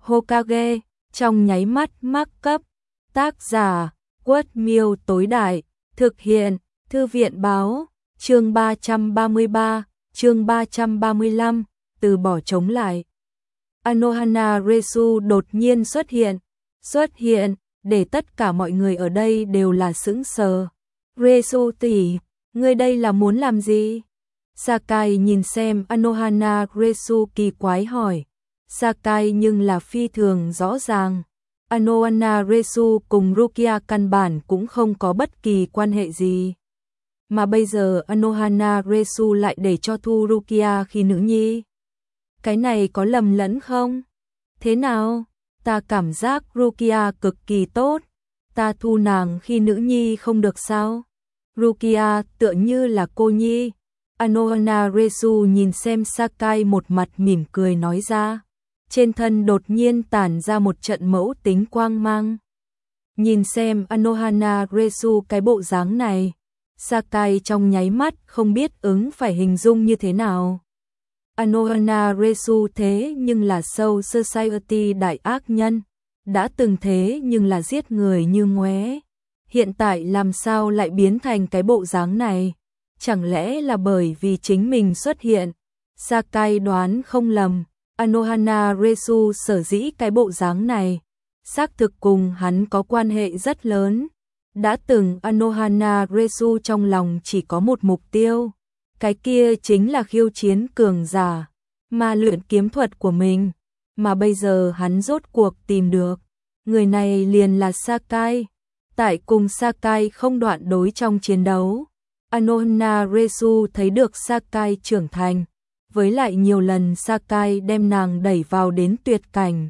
Hokage, trong nháy mắt mắc cấp. Tác giả, Quất Miêu tối đại, thực hiện, Thư viện báo, chương 333, chương 335, từ bỏ chống lại. Anohana Resu đột nhiên xuất hiện, để tất cả mọi người ở đây đều là sững sờ. Resu tỷ, ngươi đây là muốn làm gì? Sakai nhìn xem Anohana Resu kỳ quái hỏi. Sakai nhưng là phi thường rõ ràng. Anohana Resu cùng Rukia căn bản cũng không có bất kỳ quan hệ gì. Mà bây giờ Anohana Resu lại để cho thu Rukia khi nữ nhi. Cái này có lầm lẫn không? Thế nào? Ta cảm giác Rukia cực kỳ tốt. Ta thu nàng khi nữ nhi không được sao? Rukia tựa như là cô nhi. Anohana Resu nhìn xem Sakai một mặt mỉm cười nói ra. Trên thân đột nhiên tản ra một trận mẫu tính quang mang. Nhìn xem Anohana Resu cái bộ dáng này, Sakai trong nháy mắt không biết ứng phải hình dung như thế nào. Anohana Resu thế nhưng là Soul Society đại ác nhân, đã từng thế nhưng là giết người như ngoé. Hiện tại làm sao lại biến thành cái bộ dáng này? Chẳng lẽ là bởi vì chính mình xuất hiện? Sakai đoán không lầm. Anohana Resu sở dĩ cái bộ dáng này, xác thực cùng hắn có quan hệ rất lớn. Đã từng Anohana Resu trong lòng chỉ có một mục tiêu, cái kia chính là khiêu chiến cường giả, mà luyện kiếm thuật của mình, mà bây giờ hắn rốt cuộc tìm được. Người này liền là Sakai. Tại cùng Sakai không đoạn đối trong chiến đấu, Anohana Resu thấy được Sakai trưởng thành. Với lại nhiều lần Sakai đem nàng đẩy vào đến tuyệt cảnh.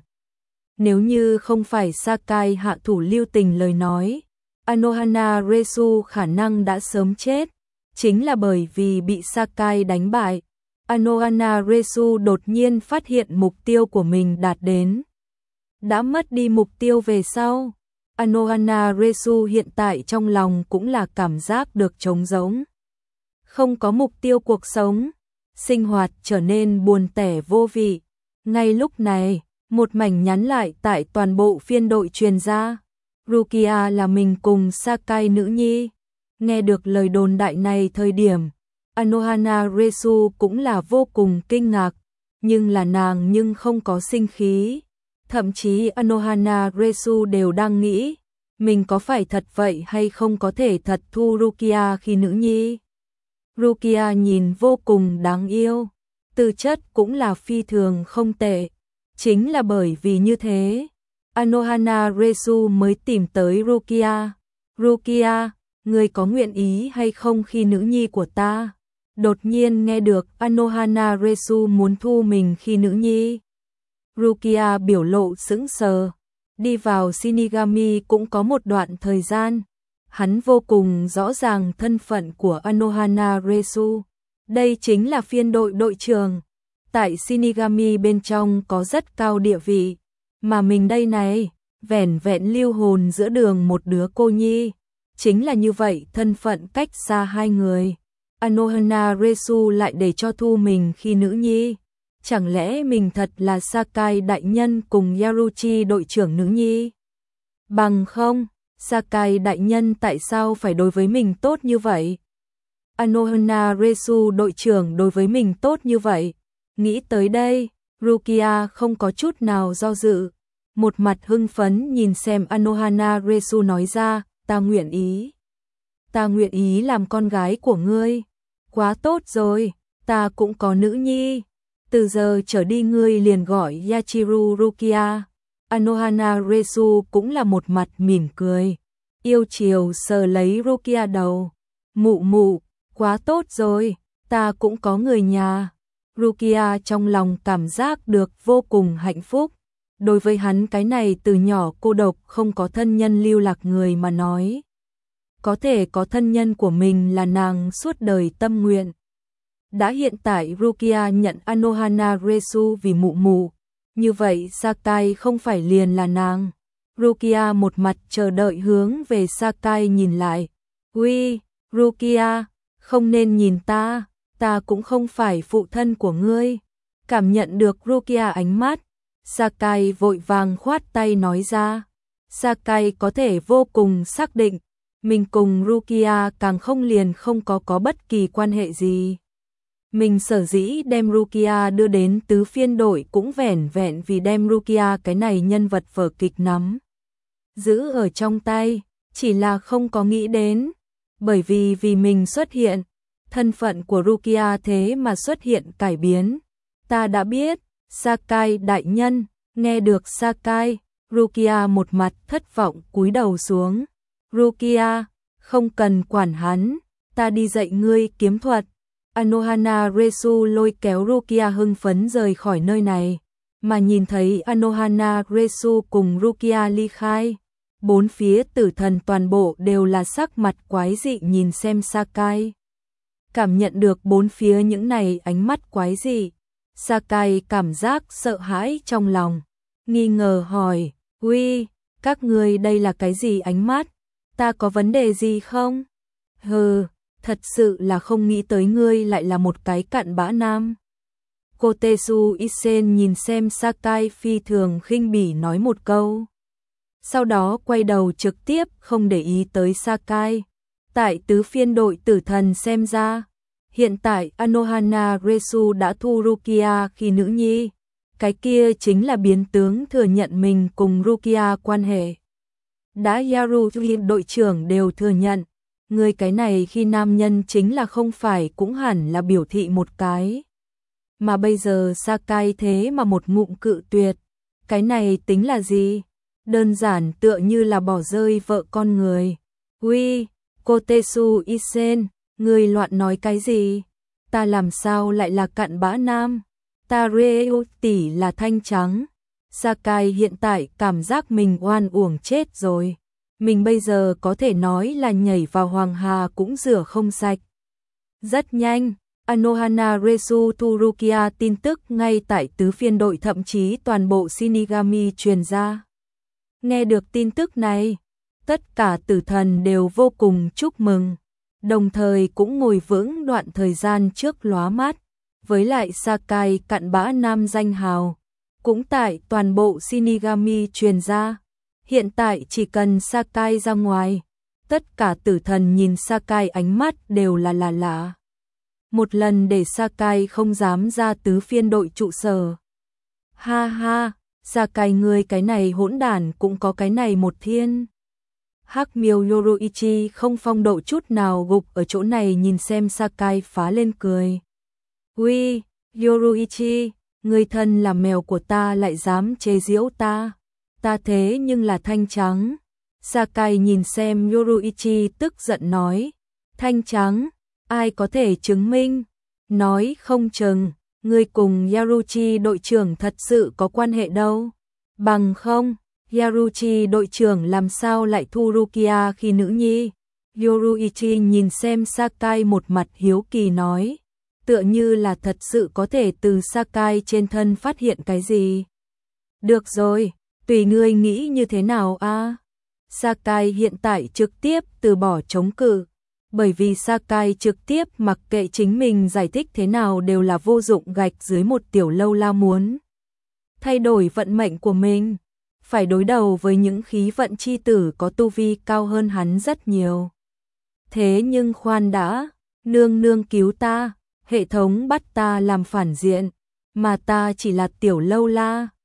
Nếu như không phải Sakai hạ thủ lưu tình lời nói, Anohana Resu khả năng đã sớm chết. Chính là bởi vì bị Sakai đánh bại, Anohana Resu đột nhiên phát hiện mục tiêu của mình đạt đến. Đã mất đi mục tiêu về sau, Anohana Resu hiện tại trong lòng cũng là cảm giác được trống rỗng. Không có mục tiêu cuộc sống, sinh hoạt trở nên buồn tẻ vô vị. Ngay lúc này, một mảnh nhắn lại tại toàn bộ phiên đội truyền ra. Rukia là mình cùng Sakai nữ nhi. Nghe được lời đồn đại này thời điểm, Anohana Resu cũng là vô cùng kinh ngạc, nhưng là nàng nhưng không có sinh khí. Thậm chí Anohana Resu đều đang nghĩ, mình có phải thật vậy hay không có thể thật thu Rukia khi nữ nhi. Rukia nhìn vô cùng đáng yêu, tư chất cũng là phi thường không tệ. Chính là bởi vì như thế, Anohana Resu mới tìm tới Rukia. Rukia, người có nguyện ý hay không khi nữ nhi của ta? Đột nhiên nghe được Anohana Resu muốn thu mình khi nữ nhi. Rukia biểu lộ sững sờ. Đi vào Shinigami cũng có một đoạn thời gian. Hắn vô cùng rõ ràng thân phận của Anohana Resu. Đây chính là phiên đội đội trưởng. Tại Shinigami bên trong có rất cao địa vị. Mà mình đây này, vẻn vẹn lưu hồn giữa đường một đứa cô nhi. Chính là như vậy thân phận cách xa hai người. Anohana Resu lại để cho thu mình khi nữ nhi. Chẳng lẽ mình thật là Sakai đại nhân cùng Yaruchi đội trưởng nữ nhi? Bằng không, Sakai đại nhân tại sao phải đối với mình tốt như vậy? Anohana Resu đội trưởng đối với mình tốt như vậy. Nghĩ tới đây, Rukia không có chút nào do dự. Một mặt hưng phấn nhìn xem Anohana Resu nói ra, ta nguyện ý. Ta nguyện ý làm con gái của ngươi. Quá tốt rồi, ta cũng có nữ nhi. Từ giờ trở đi ngươi liền gọi Yachiru Rukia. Anohana Resu cũng là một mặt mỉm cười. Yêu chiều sờ lấy Rukia đầu. Mụ mụ, quá tốt rồi, ta cũng có người nhà. Rukia trong lòng cảm giác được vô cùng hạnh phúc. Đối với hắn cái này từ nhỏ cô độc không có thân nhân lưu lạc người mà nói. Có thể có thân nhân của mình là nàng suốt đời tâm nguyện. Đã hiện tại Rukia nhận Anohana Resu vì mụ mụ. Như vậy Sakai không phải liền là nàng. Rukia một mặt chờ đợi hướng về Sakai nhìn lại. Uy, Rukia, không nên nhìn ta, ta cũng không phải phụ thân của ngươi. Cảm nhận được Rukia ánh mắt, Sakai vội vàng khoát tay nói ra. Sakai có thể vô cùng xác định, mình cùng Rukia càng không liền không có bất kỳ quan hệ gì. Mình sở dĩ đem Rukia đưa đến tứ phiên đội cũng vẻn vẹn vì đem Rukia cái này nhân vật vở kịch nắm giữ ở trong tay, chỉ là không có nghĩ đến, bởi vì mình xuất hiện, thân phận của Rukia thế mà xuất hiện cải biến. Ta đã biết, Sakai đại nhân. Nghe được Sakai, Rukia một mặt thất vọng cúi đầu xuống. Rukia, không cần quản hắn, ta đi dạy ngươi kiếm thuật. Anohana Resu lôi kéo Rukia hưng phấn rời khỏi nơi này, mà nhìn thấy Anohana Resu cùng Rukia ly khai, bốn phía tử thần toàn bộ đều là sắc mặt quái dị nhìn xem Sakai. Cảm nhận được bốn phía những này ánh mắt quái dị, Sakai cảm giác sợ hãi trong lòng, nghi ngờ hỏi, uy, các ngươi đây là cái gì ánh mắt, ta có vấn đề gì không? Hừ, thật sự là không nghĩ tới ngươi lại là một cái cặn bã nam. Kotetsu Isen nhìn xem Sakai phi thường khinh bỉ nói một câu. Sau đó quay đầu trực tiếp không để ý tới Sakai. Tại tứ phiên đội tử thần xem ra, hiện tại Anohana Resu đã thu Rukia khi nữ nhi. Cái kia chính là biến tướng thừa nhận mình cùng Rukia quan hệ. Đã Yaruhi đội trưởng đều thừa nhận, người cái này khi nam nhân chính là không phải cũng hẳn là biểu thị một cái. Mà bây giờ Sakai thế mà một ngụm cự tuyệt, cái này tính là gì? Đơn giản tựa như là bỏ rơi vợ con người. Uy, Kotetsu Isen, người loạn nói cái gì? Ta làm sao lại là cặn bã nam? Ta Reo tỷ là thanh trắng. Sakai hiện tại cảm giác mình oan uổng chết rồi. Mình bây giờ có thể nói là nhảy vào hoàng hà cũng rửa không sạch. Rất nhanh, Anohana Resu thu Rukia tin tức ngay tại tứ phiên đội, thậm chí toàn bộ Shinigami truyền ra. Nghe được tin tức này, tất cả tử thần đều vô cùng chúc mừng, đồng thời cũng ngồi vững đoạn thời gian trước lóa mắt. Với lại Sakai cặn bã nam danh hào, cũng tại toàn bộ Shinigami truyền ra. Hiện tại chỉ cần Sakai ra ngoài, tất cả tử thần nhìn Sakai ánh mắt đều là lạ. Một lần để Sakai không dám ra tứ phiên đội trụ sở. Ha ha, Sakai ngươi cái này hỗn đản cũng có cái này một thiên. Hắc miêu Yoruichi không phong độ chút nào gục ở chỗ này nhìn xem Sakai phá lên cười. Uy, Yoruichi, người thân là mèo của ta lại dám chế giễu ta. Ta thế nhưng là thanh trắng. Sakai nhìn xem Yoruichi tức giận nói. Thanh trắng, ai có thể chứng minh? Nói không chừng, ngươi cùng Yaruchi đội trưởng thật sự có quan hệ đâu. Bằng không, Yaruchi đội trưởng làm sao lại thu Rukia khi nữ nhi? Yoruichi nhìn xem Sakai một mặt hiếu kỳ nói. Tựa như là thật sự có thể từ Sakai trên thân phát hiện cái gì. Được rồi, tùy ngươi nghĩ như thế nào a. Sakai hiện tại trực tiếp từ bỏ chống cự, bởi vì Sakai trực tiếp mặc kệ chính mình giải thích thế nào đều là vô dụng, gạch dưới một tiểu lâu la muốn thay đổi vận mệnh của mình, phải đối đầu với những khí vận chi tử có tu vi cao hơn hắn rất nhiều. Thế nhưng khoan đã, nương nương cứu ta. Hệ thống bắt ta làm phản diện, mà ta chỉ là tiểu lâu la.